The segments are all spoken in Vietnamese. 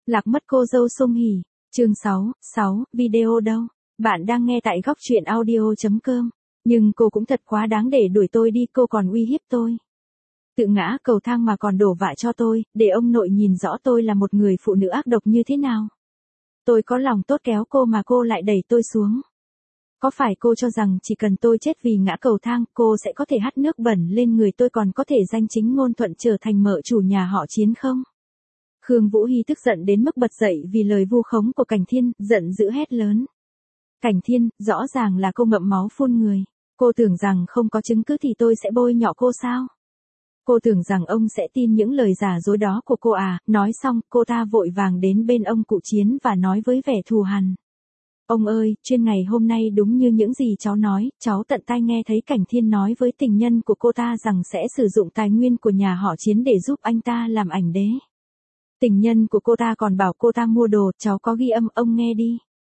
Lạc mất cô dâu Sung Hỉ. Chương 6, video đâu? Bạn đang nghe tại góc truyện audio.com. Nhưng cô cũng thật quá đáng để đuổi tôi đi, cô còn uy hiếp tôi. Tự ngã cầu thang mà còn đổ vạ cho tôi, để ông nội nhìn rõ tôi là một người phụ nữ ác độc như thế nào. Tôi có lòng tốt kéo cô mà cô lại đẩy tôi xuống. Có phải cô cho rằng chỉ cần tôi chết vì ngã cầu thang, cô sẽ có thể hắt nước bẩn lên người tôi, còn có thể danh chính ngôn thuận trở thành mợ chủ nhà họ Chiến không? Khương Vũ Hy tức giận đến mức bật dậy vì lời vu khống của Cảnh Thiên, giận dữ hét lớn. Cảnh Thiên, rõ ràng là cô ngậm máu phun người. Cô tưởng rằng không có chứng cứ thì tôi sẽ bôi nhọ cô sao? Cô tưởng rằng ông sẽ tin những lời giả dối đó của cô à? Nói xong, cô ta vội vàng đến bên ông cụ Chiến và nói với vẻ thù hằn. Ông ơi, chuyên ngày hôm nay đúng như những gì cháu nói, cháu tận tai nghe thấy Cảnh Thiên nói với tình nhân của cô ta rằng sẽ sử dụng tài nguyên của nhà họ Chiến để giúp anh ta làm ảnh đế. Tình nhân của cô ta còn bảo cô ta mua đồ, cháu có ghi âm, ông nghe đi.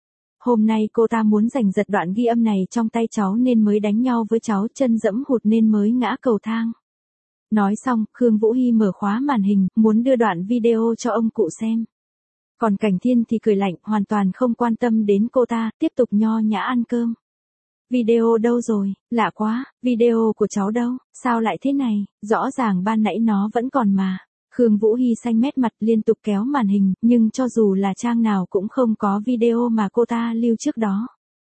Hôm nay cô ta muốn giành giật đoạn ghi âm này trong tay cháu nên mới đánh nhau với cháu, chân dẫm hụt nên mới ngã cầu thang. Nói xong, Khương Vũ Hy mở khóa màn hình, muốn đưa đoạn video cho ông cụ xem. Còn Cảnh Thiên thì cười lạnh, hoàn toàn không quan tâm đến cô ta, tiếp tục nho nhã ăn cơm. Video đâu rồi? Lạ quá, video của cháu đâu? Sao lại thế này? Rõ ràng ban nãy nó vẫn còn mà. Khương Vũ Hy xanh mét mặt liên tục kéo màn hình, nhưng cho dù là trang nào cũng không có video mà cô ta lưu trước đó.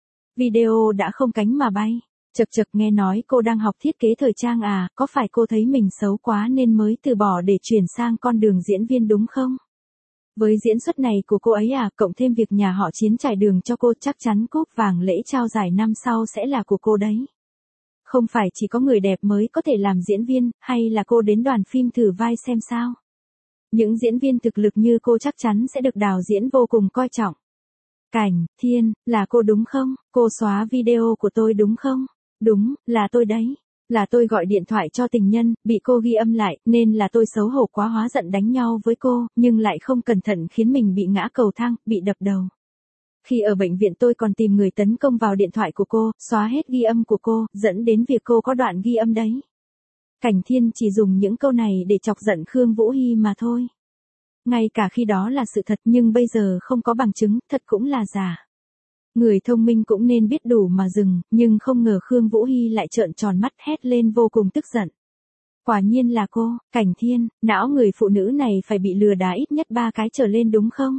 Video đã không cánh mà bay. Chật chật, nghe nói cô đang học thiết kế thời trang à, có phải cô thấy mình xấu quá nên mới từ bỏ để chuyển sang con đường diễn viên đúng không? Với diễn xuất này của cô ấy à, cộng thêm việc nhà họ Chiến trải đường cho cô, chắc chắn cúp vàng lễ trao giải năm sau sẽ là của cô đấy. Không phải chỉ có người đẹp mới có thể làm diễn viên, hay là cô đến đoàn phim thử vai xem sao? Những diễn viên thực lực như cô chắc chắn sẽ được đạo diễn vô cùng coi trọng. Cảnh Thiên, là cô đúng không? Cô xóa video của tôi đúng không? Đúng, là tôi đấy. Là tôi gọi điện thoại cho tình nhân, bị cô ghi âm lại, nên là tôi xấu hổ quá hóa giận đánh nhau với cô, nhưng lại không cẩn thận khiến mình bị ngã cầu thang, bị đập đầu. Khi ở bệnh viện tôi còn tìm người tấn công vào điện thoại của cô, xóa hết ghi âm của cô, dẫn đến việc cô có đoạn ghi âm đấy. Cảnh Thiên chỉ dùng những câu này để chọc giận Khương Vũ Hy mà thôi. Ngay cả khi đó là sự thật nhưng bây giờ không có bằng chứng, thật cũng là giả. Người thông minh cũng nên biết đủ mà dừng, nhưng không ngờ Khương Vũ Hy lại trợn tròn mắt hét lên vô cùng tức giận. Quả nhiên là cô, Cảnh Thiên, não người phụ nữ này phải bị lừa đá ít nhất 3 cái trở lên đúng không?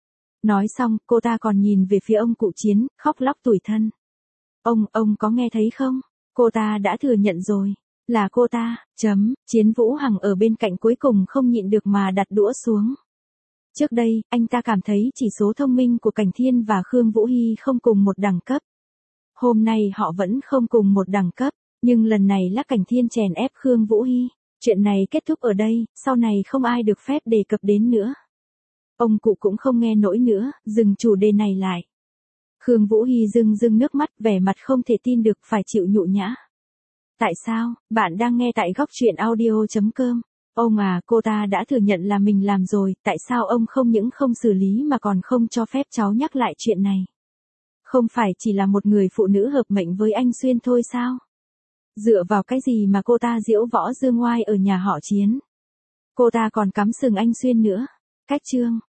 Nói xong, cô ta còn nhìn về phía ông cụ Chiến, khóc lóc tủi thân. Ông có nghe thấy không? Cô ta đã thừa nhận rồi. Là cô ta, Chiến Vũ Hằng ở bên cạnh cuối cùng không nhịn được mà đặt đũa xuống. Trước đây, anh ta cảm thấy chỉ số thông minh của Cảnh Thiên và Khương Vũ Hy không cùng một đẳng cấp. Hôm nay họ vẫn không cùng một đẳng cấp, nhưng lần này là Cảnh Thiên chèn ép Khương Vũ Hy. Chuyện này kết thúc ở đây, sau này không ai được phép đề cập đến nữa. Ông cụ cũng không nghe nổi nữa, dừng chủ đề này lại. Khương Vũ Hy rưng nước mắt, vẻ mặt không thể tin được, phải chịu nhục nhã. Tại sao? Bạn đang nghe tại góc truyện audio.com. Ông à, cô ta đã thừa nhận là mình làm rồi, tại sao ông không những không xử lý mà còn không cho phép cháu nhắc lại chuyện này? Không phải chỉ là một người phụ nữ hợp mệnh với anh Xuyên thôi sao? Dựa vào cái gì mà cô ta diễu võ dương oai ở nhà họ Chiến? Cô ta còn cắm sừng anh Xuyên nữa. Cách chương.